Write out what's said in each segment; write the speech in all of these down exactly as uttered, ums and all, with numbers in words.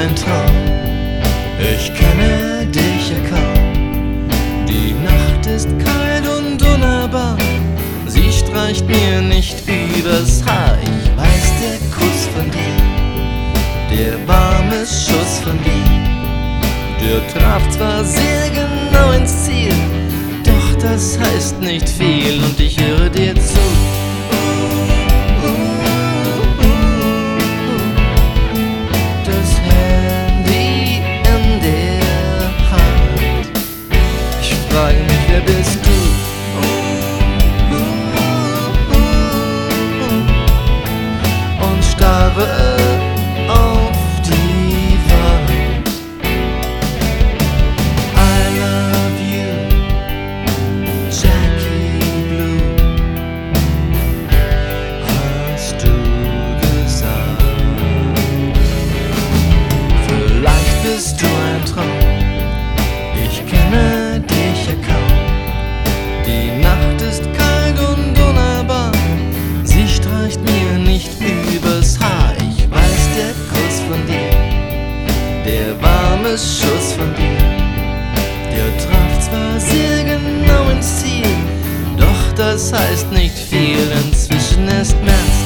ein Traum, ich kenne dich ja kaum. Die Nacht ist kalt und unnahbar, sie streicht mir nicht übers Haar. Ich weiß, der Kuss von dir, der warme Schuss von dir, der traf zwar sehr genau ins Ziel, doch das heißt nicht viel und ich höre dir zu. Das Handy in der Hand, ich frage mich, wer bist du? Und starre auf die Wand. I love you, Jackie Blue, hast du gesagt. Vielleicht bist du ein Traum, ich kenne dich ja kaum. Die Nacht ist kalt und unnahbar, sie streicht mir nicht übers Haar. Ich weiß, der Kuss von dir, der warme Schuss von dir, der traf zwar sehr genau ins Ziel, doch das heißt nicht viel, inzwischen ist März.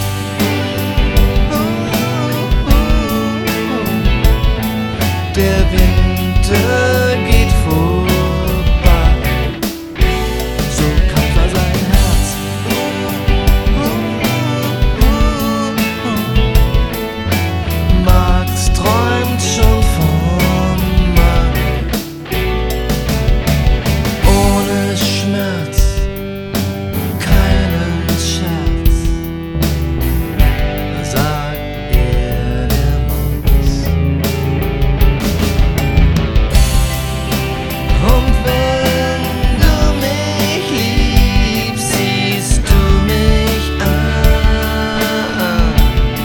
Der Winter geht vorbei, so kalt war sein Herz. Max träumt schon vom Mai, ohne Schmerz, keinen Scherz, sagt er der Maus. Und wenn du mich liebst, siehst du mich an.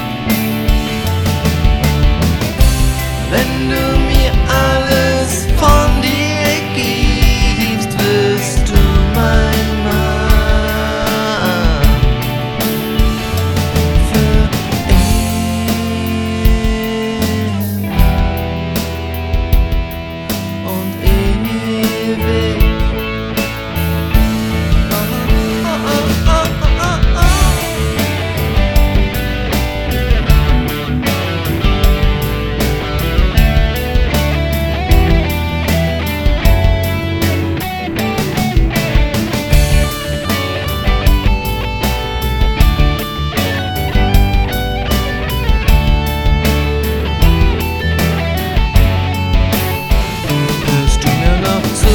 Wenn du mir alles von dir gibst, wirst du mein Mann. Für immer und ewig. Hörst du mir noch zu?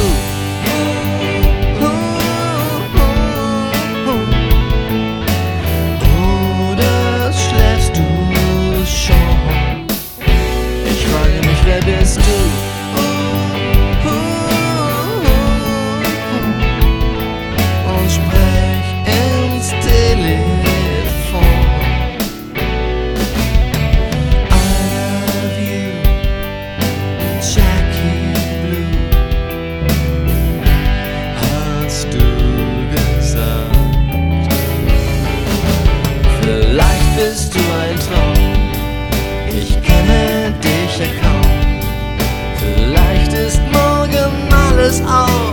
Oder schläfst du schon? Ich frage mich, wer bist du? Und sprech ins Telefon. I love you, Jackie Blue, hast du gesagt. Vielleicht bist du ein Traum, ich kenne dich ja kaum. Vielleicht ist morgen alles aus.